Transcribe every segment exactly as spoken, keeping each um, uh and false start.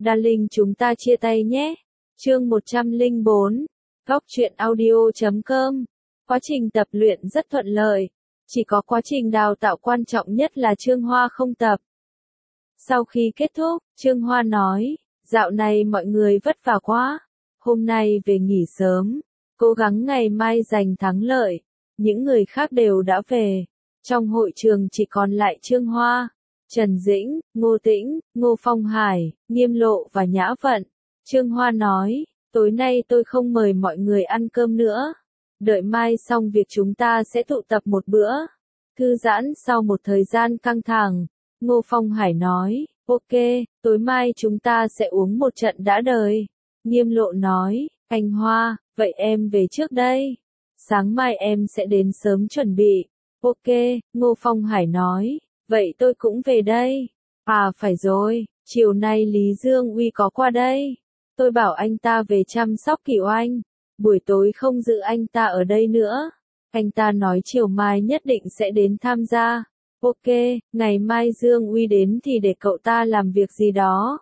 Darling chúng ta chia tay nhé. Chương một trăm lẻ bốn. Góc truyện audio chấm com. Quá trình tập luyện rất thuận lợi. Chỉ có quá trình đào tạo quan trọng nhất là Trương Hoa không tập. Sau khi kết thúc, Trương Hoa nói, dạo này mọi người vất vả quá. Hôm nay về nghỉ sớm. Cố gắng ngày mai giành thắng lợi. Những người khác đều đã về. Trong hội trường chỉ còn lại Trương Hoa, Trần Dĩnh, Ngô Tĩnh, Ngô Phong Hải, Nghiêm Lộ và Nhã Vận. Trương Hoa nói, tối nay tôi không mời mọi người ăn cơm nữa. Đợi mai xong việc chúng ta sẽ tụ tập một bữa. Thư giãn sau một thời gian căng thẳng. Ngô Phong Hải nói, ok, tối mai chúng ta sẽ uống một trận đã đời. Nghiêm Lộ nói, anh Hoa, vậy em về trước đây. Sáng mai em sẽ đến sớm chuẩn bị. Ok, Ngô Phong Hải nói, vậy tôi cũng về đây. À phải rồi, chiều nay Lý Dương Uy có qua đây. Tôi bảo anh ta về chăm sóc Kiều Anh. Buổi tối không giữ anh ta ở đây nữa. Anh ta nói chiều mai nhất định sẽ đến tham gia. Ok, ngày mai Dương Uy đến thì để cậu ta làm việc gì đó.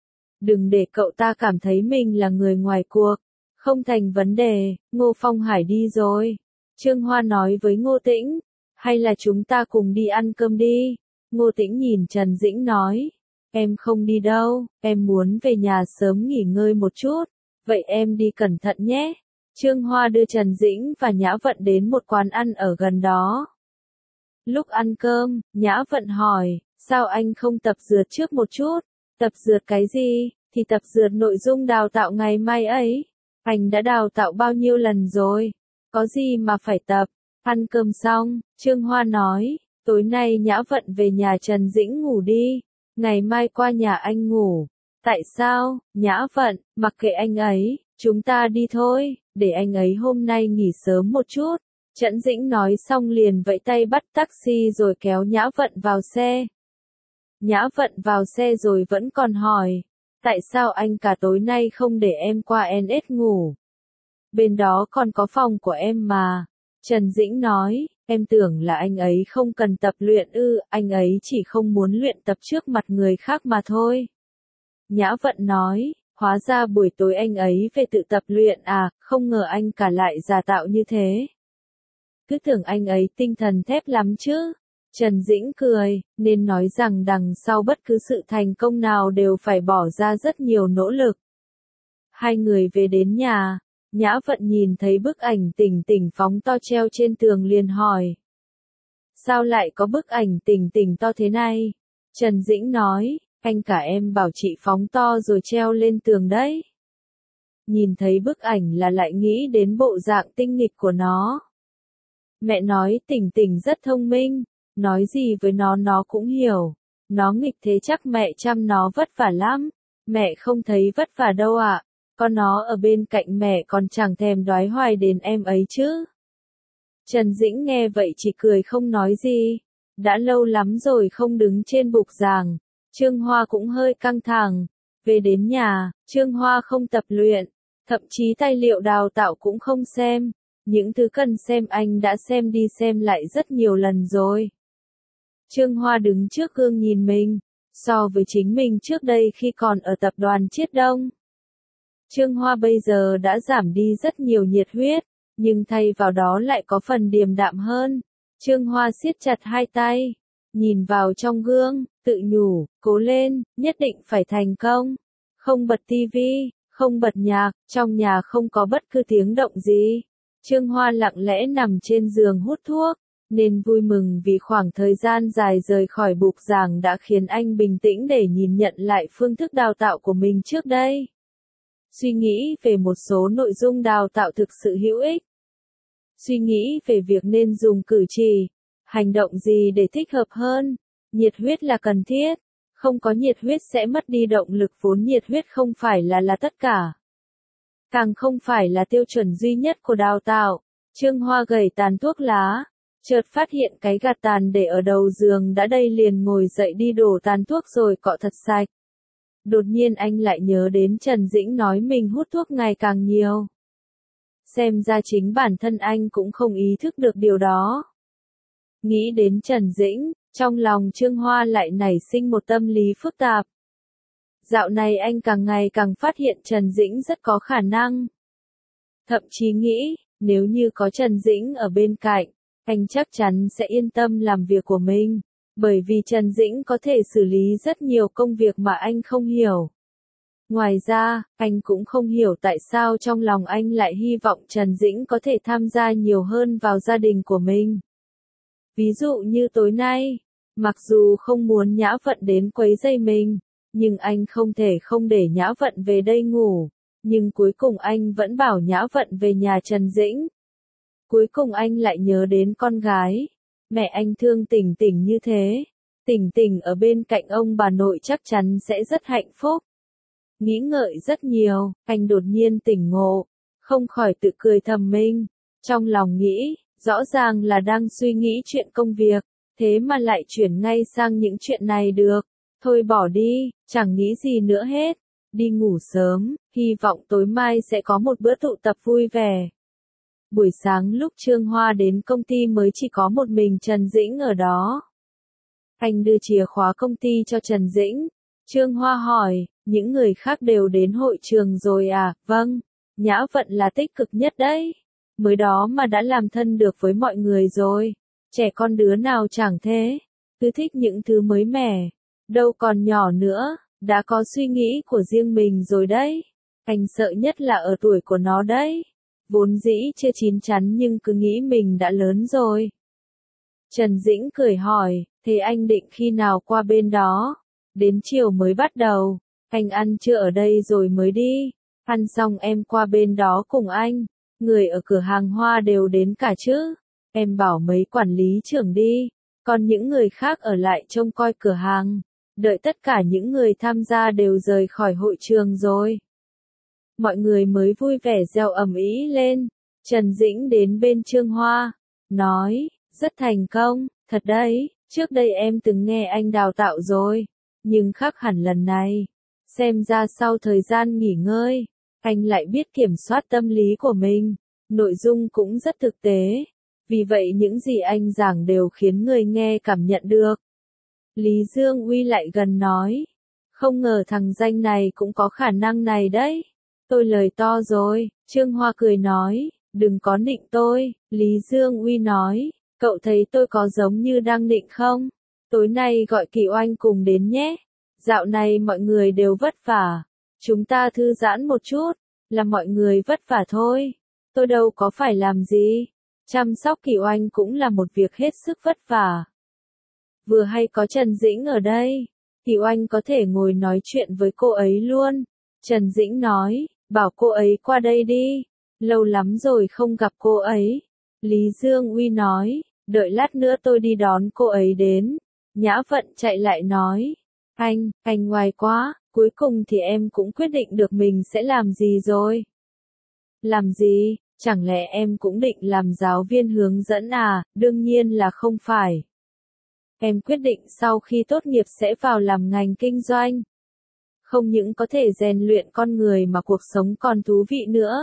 Đừng để cậu ta cảm thấy mình là người ngoài cuộc. Không thành vấn đề, Ngô Phong Hải đi rồi. Trương Hoa nói với Ngô Tĩnh, hay là chúng ta cùng đi ăn cơm đi. Ngô Tĩnh nhìn Trần Dĩnh nói, em không đi đâu, em muốn về nhà sớm nghỉ ngơi một chút. Vậy em đi cẩn thận nhé. Trương Hoa đưa Trần Dĩnh và Nhã Vận đến một quán ăn ở gần đó. Lúc ăn cơm, Nhã Vận hỏi, sao anh không tập dượt trước một chút? Tập dượt cái gì? Thì tập dượt nội dung đào tạo ngày mai ấy. Anh đã đào tạo bao nhiêu lần rồi? Có gì mà phải tập? Ăn cơm xong, Trương Hoa nói, tối nay Nhã Vận về nhà Trần Dĩnh ngủ đi. Ngày mai qua nhà anh ngủ. Tại sao? Nhã Vận, mặc kệ anh ấy, chúng ta đi thôi, để anh ấy hôm nay nghỉ sớm một chút. Trần Dĩnh nói xong liền vẫy tay bắt taxi rồi kéo Nhã Vận vào xe. Nhã Vận vào xe rồi vẫn còn hỏi, tại sao anh cả tối nay không để em qua en ét ngủ? Bên đó còn có phòng của em mà. Trần Dĩnh nói, em tưởng là anh ấy không cần tập luyện ư, anh ấy chỉ không muốn luyện tập trước mặt người khác mà thôi. Nhã Vận nói, hóa ra buổi tối anh ấy về tự tập luyện à, không ngờ anh cả lại giả tạo như thế. Cứ tưởng anh ấy tinh thần thép lắm chứ. Trần Dĩnh cười, nên nói rằng đằng sau bất cứ sự thành công nào đều phải bỏ ra rất nhiều nỗ lực. Hai người về đến nhà, Nhã Vận nhìn thấy bức ảnh Tỉnh Tỉnh phóng to treo trên tường liền hỏi. Sao lại có bức ảnh Tỉnh Tỉnh to thế này? Trần Dĩnh nói, anh cả em bảo chị phóng to rồi treo lên tường đấy. Nhìn thấy bức ảnh là lại nghĩ đến bộ dạng tinh nghịch của nó. Mẹ nói Tỉnh Tỉnh rất thông minh, nói gì với nó nó cũng hiểu. Nó nghịch thế chắc mẹ chăm nó vất vả lắm. Mẹ không thấy vất vả đâu ạ. Con nó ở bên cạnh mẹ còn chẳng thèm đoái hoài đến em ấy chứ. Trần Dĩnh nghe vậy chỉ cười không nói gì. Đã lâu lắm rồi không đứng trên bục giảng. Trương Hoa cũng hơi căng thẳng. Về đến nhà, Trương Hoa không tập luyện. Thậm chí tài liệu đào tạo cũng không xem. Những thứ cần xem anh đã xem đi xem lại rất nhiều lần rồi. Trương Hoa đứng trước gương nhìn mình. So với chính mình trước đây khi còn ở tập đoàn Chiết Đông. Trương Hoa bây giờ đã giảm đi rất nhiều nhiệt huyết, nhưng thay vào đó lại có phần điềm đạm hơn. Trương Hoa siết chặt hai tay, nhìn vào trong gương, tự nhủ, cố lên, nhất định phải thành công. Không bật tivi, không bật nhạc, trong nhà không có bất cứ tiếng động gì. Trương Hoa lặng lẽ nằm trên giường hút thuốc, nên vui mừng vì khoảng thời gian dài rời khỏi bục giảng đã khiến anh bình tĩnh để nhìn nhận lại phương thức đào tạo của mình trước đây. Suy nghĩ về một số nội dung đào tạo thực sự hữu ích. Suy nghĩ về việc nên dùng cử chỉ, hành động gì để thích hợp hơn. Nhiệt huyết là cần thiết. Không có nhiệt huyết sẽ mất đi động lực vốn nhiệt huyết không phải là là tất cả. Càng không phải là tiêu chuẩn duy nhất của đào tạo. Trương Hoa gầy tàn thuốc lá. Chợt phát hiện cái gạt tàn để ở đầu giường đã đây liền ngồi dậy đi đổ tàn thuốc rồi cọ thật sạch. Đột nhiên anh lại nhớ đến Trần Dĩnh nói mình hút thuốc ngày càng nhiều. Xem ra chính bản thân anh cũng không ý thức được điều đó. Nghĩ đến Trần Dĩnh, trong lòng Trương Hoa lại nảy sinh một tâm lý phức tạp. Dạo này anh càng ngày càng phát hiện Trần Dĩnh rất có khả năng. Thậm chí nghĩ, nếu như có Trần Dĩnh ở bên cạnh, anh chắc chắn sẽ yên tâm làm việc của mình. Bởi vì Trần Dĩnh có thể xử lý rất nhiều công việc mà anh không hiểu. Ngoài ra, anh cũng không hiểu tại sao trong lòng anh lại hy vọng Trần Dĩnh có thể tham gia nhiều hơn vào gia đình của mình. Ví dụ như tối nay, mặc dù không muốn Nhã Vận đến quấy rầy mình, nhưng anh không thể không để Nhã Vận về đây ngủ. Nhưng cuối cùng anh vẫn bảo Nhã Vận về nhà Trần Dĩnh. Cuối cùng anh lại nhớ đến con gái. Mẹ anh thương Tỉnh Tỉnh như thế. Tỉnh Tỉnh ở bên cạnh ông bà nội chắc chắn sẽ rất hạnh phúc. Nghĩ ngợi rất nhiều, anh đột nhiên tỉnh ngộ, không khỏi tự cười thầm mình. Trong lòng nghĩ, rõ ràng là đang suy nghĩ chuyện công việc, thế mà lại chuyển ngay sang những chuyện này được. Thôi bỏ đi, chẳng nghĩ gì nữa hết. Đi ngủ sớm, hy vọng tối mai sẽ có một bữa tụ tập vui vẻ. Buổi sáng lúc Trương Hoa đến công ty mới chỉ có một mình Trần Dĩnh ở đó. Anh đưa chìa khóa công ty cho Trần Dĩnh. Trương Hoa hỏi, những người khác đều đến hội trường rồi à? Vâng, Nhã Vận là tích cực nhất đấy. Mới đó mà đã làm thân được với mọi người rồi. Trẻ con đứa nào chẳng thế. Cứ thích những thứ mới mẻ. Đâu còn nhỏ nữa, đã có suy nghĩ của riêng mình rồi đấy. Anh sợ nhất là ở tuổi của nó đấy. Vốn dĩ chưa chín chắn nhưng cứ nghĩ mình đã lớn rồi. Trần Dĩnh cười hỏi, thế anh định khi nào qua bên đó? Đến chiều mới bắt đầu. Anh ăn trưa ở đây rồi mới đi. Ăn xong em qua bên đó cùng anh. Người ở cửa hàng hoa đều đến cả chứ. Em bảo mấy quản lý trưởng đi. Còn những người khác ở lại trông coi cửa hàng. Đợi tất cả những người tham gia đều rời khỏi hội trường rồi. Mọi người mới vui vẻ reo ầm ĩ lên. Trần Dĩnh đến bên Trương Hoa. Nói, rất thành công, thật đấy. Trước đây em từng nghe anh đào tạo rồi. Nhưng khác hẳn lần này. Xem ra sau thời gian nghỉ ngơi, anh lại biết kiểm soát tâm lý của mình. Nội dung cũng rất thực tế. Vì vậy những gì anh giảng đều khiến người nghe cảm nhận được. Lý Dương Uy lại gần nói. Không ngờ thằng danh này cũng có khả năng này đấy. Tôi lời to rồi. Trương Hoa cười nói. Đừng có nịnh tôi. Lý Dương Uy nói. Cậu thấy tôi có giống như đang nịnh không? Tối nay gọi Kỳ Oanh cùng đến nhé. Dạo này mọi người đều vất vả. Chúng ta thư giãn một chút. Là mọi người vất vả thôi. Tôi đâu có phải làm gì. Chăm sóc Kỳ Oanh cũng là một việc hết sức vất vả. Vừa hay có Trần Dĩnh ở đây. Kỳ Oanh có thể ngồi nói chuyện với cô ấy luôn. Trần Dĩnh nói, bảo cô ấy qua đây đi. Lâu lắm rồi không gặp cô ấy. Lý Dương Uy nói, đợi lát nữa tôi đi đón cô ấy đến. Nhã Vận chạy lại nói, anh, anh ngoài quá, cuối cùng thì em cũng quyết định được mình sẽ làm gì rồi. Làm gì, chẳng lẽ em cũng định làm giáo viên hướng dẫn à? Đương nhiên là không phải. Em quyết định sau khi tốt nghiệp sẽ vào làm ngành kinh doanh. Không những có thể rèn luyện con người mà cuộc sống còn thú vị nữa.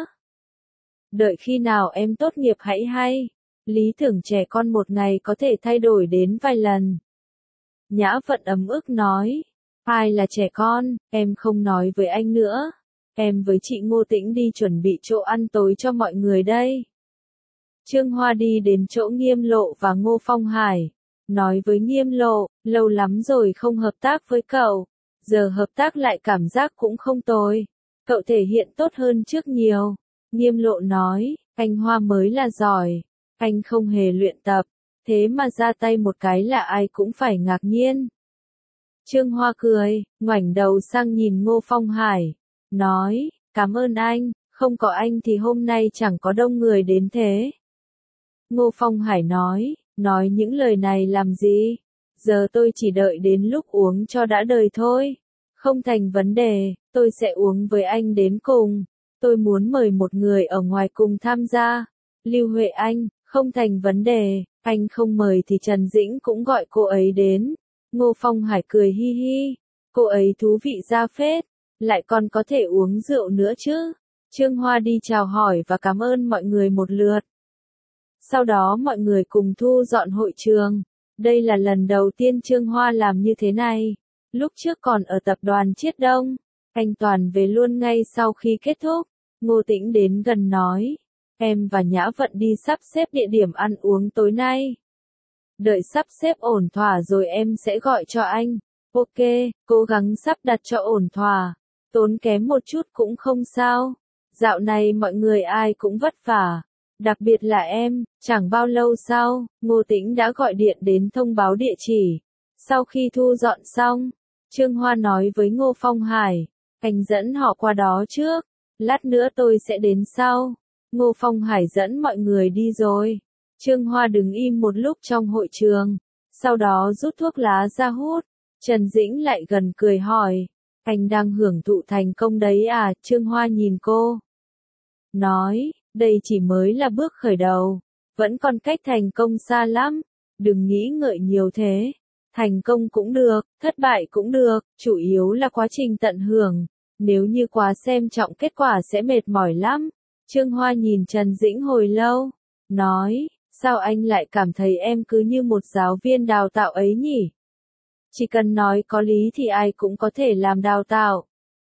Đợi khi nào em tốt nghiệp hãy hay. Lý tưởng trẻ con một ngày có thể thay đổi đến vài lần. Nhã Vận ấm ức nói. Ai là trẻ con, em không nói với anh nữa. Em với chị Ngô Tĩnh đi chuẩn bị chỗ ăn tối cho mọi người đây. Trương Hoa đi đến chỗ Nghiêm Lộ và Ngô Phong Hải. Nói với Nghiêm Lộ, lâu lắm rồi không hợp tác với cậu. Giờ hợp tác lại cảm giác cũng không tồi. Cậu thể hiện tốt hơn trước nhiều. Nghiêm Lộ nói, anh Hoa mới là giỏi. Anh không hề luyện tập. Thế mà ra tay một cái là ai cũng phải ngạc nhiên. Trương Hoa cười, ngoảnh đầu sang nhìn Ngô Phong Hải. Nói, cảm ơn anh, không có anh thì hôm nay chẳng có đông người đến thế. Ngô Phong Hải nói, nói những lời này làm gì? Giờ tôi chỉ đợi đến lúc uống cho đã đời thôi. Không thành vấn đề, tôi sẽ uống với anh đến cùng. Tôi muốn mời một người ở ngoài cùng tham gia. Lưu Huệ Anh, không thành vấn đề, anh không mời thì Trần Dĩnh cũng gọi cô ấy đến. Ngô Phong Hải cười hi hi, cô ấy thú vị ra phết, lại còn có thể uống rượu nữa chứ. Trương Hoa đi chào hỏi và cảm ơn mọi người một lượt. Sau đó mọi người cùng thu dọn hội trường. Đây là lần đầu tiên Trương Hoa làm như thế này. Lúc trước còn ở tập đoàn Chiết Đông, anh toàn về luôn ngay sau khi kết thúc. Ngô Tĩnh đến gần nói, em và Nhã Vận đi sắp xếp địa điểm ăn uống tối nay. Đợi sắp xếp ổn thỏa rồi em sẽ gọi cho anh. Ok, cố gắng sắp đặt cho ổn thỏa. Tốn kém một chút cũng không sao. Dạo này mọi người ai cũng vất vả. Đặc biệt là em, chẳng bao lâu sau, Ngô Tĩnh đã gọi điện đến thông báo địa chỉ. Sau khi thu dọn xong, Trương Hoa nói với Ngô Phong Hải, anh dẫn họ qua đó trước, lát nữa tôi sẽ đến sau. Ngô Phong Hải dẫn mọi người đi rồi. Trương Hoa đứng im một lúc trong hội trường, sau đó rút thuốc lá ra hút. Trần Dĩnh lại gần cười hỏi, anh đang hưởng thụ thành công đấy à? Trương Hoa nhìn cô, nói, đây chỉ mới là bước khởi đầu, vẫn còn cách thành công xa lắm, đừng nghĩ ngợi nhiều thế. Thành công cũng được, thất bại cũng được, chủ yếu là quá trình tận hưởng, nếu như quá xem trọng kết quả sẽ mệt mỏi lắm. Trương Hoa nhìn Trần Dĩnh hồi lâu, nói, sao anh lại cảm thấy em cứ như một giáo viên đào tạo ấy nhỉ? Chỉ cần nói có lý thì ai cũng có thể làm đào tạo.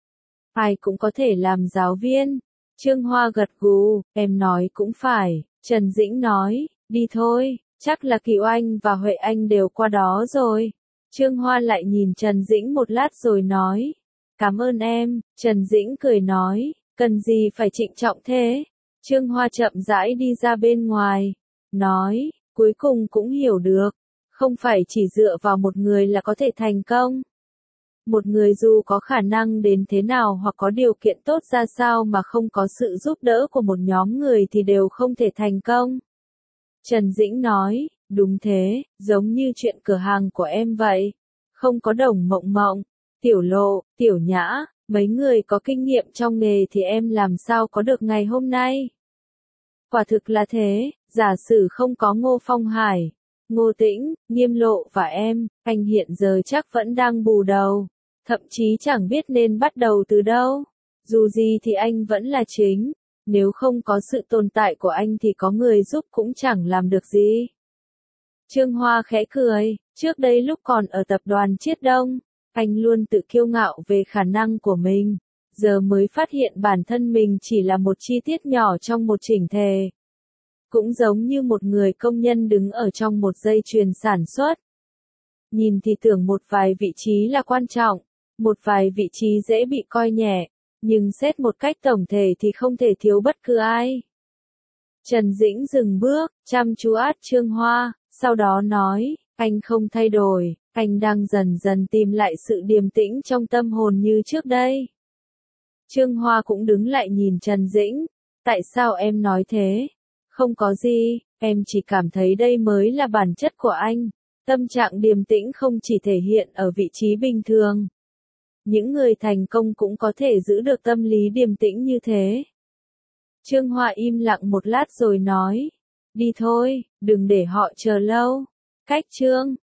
Ai cũng có thể làm giáo viên. Trương Hoa gật gù, em nói cũng phải. Trần Dĩnh nói, đi thôi, chắc là Kiều Anh và Huệ Anh đều qua đó rồi. Trương Hoa lại nhìn Trần Dĩnh một lát rồi nói, cảm ơn em. Trần Dĩnh cười nói, cần gì phải trịnh trọng thế. Trương Hoa chậm rãi đi ra bên ngoài, nói, cuối cùng cũng hiểu được, không phải chỉ dựa vào một người là có thể thành công. Một người dù có khả năng đến thế nào hoặc có điều kiện tốt ra sao mà không có sự giúp đỡ của một nhóm người thì đều không thể thành công. Trần Dĩnh nói, đúng thế, giống như chuyện cửa hàng của em vậy. Không có Đồng Mộng Mộng, Tiểu Lộ, Tiểu Nhã, mấy người có kinh nghiệm trong nghề thì em làm sao có được ngày hôm nay. Quả thực là thế, giả sử không có Ngô Phong Hải, Ngô Tĩnh, Nghiêm Lộ và em, anh hiện giờ chắc vẫn đang bù đầu. Thậm chí chẳng biết nên bắt đầu từ đâu. Dù gì thì anh vẫn là chính. Nếu không có sự tồn tại của anh thì có người giúp cũng chẳng làm được gì. Trương Hoa khẽ cười. Trước đây lúc còn ở tập đoàn Chiết Đông, anh luôn tự kiêu ngạo về khả năng của mình. Giờ mới phát hiện bản thân mình chỉ là một chi tiết nhỏ trong một chỉnh thể. Cũng giống như một người công nhân đứng ở trong một dây chuyền sản xuất. Nhìn thì tưởng một vài vị trí là quan trọng. Một vài vị trí dễ bị coi nhẹ, nhưng xét một cách tổng thể thì không thể thiếu bất cứ ai. Trần Dĩnh dừng bước, chăm chú át Trương Hoa, sau đó nói, anh không thay đổi, anh đang dần dần tìm lại sự điềm tĩnh trong tâm hồn như trước đây. Trương Hoa cũng đứng lại nhìn Trần Dĩnh, tại sao em nói thế? Không có gì, em chỉ cảm thấy đây mới là bản chất của anh. Tâm trạng điềm tĩnh không chỉ thể hiện ở vị trí bình thường. Những người thành công cũng có thể giữ được tâm lý điềm tĩnh như thế. Trương Hoa im lặng một lát rồi nói, đi thôi, đừng để họ chờ lâu. Cách Trương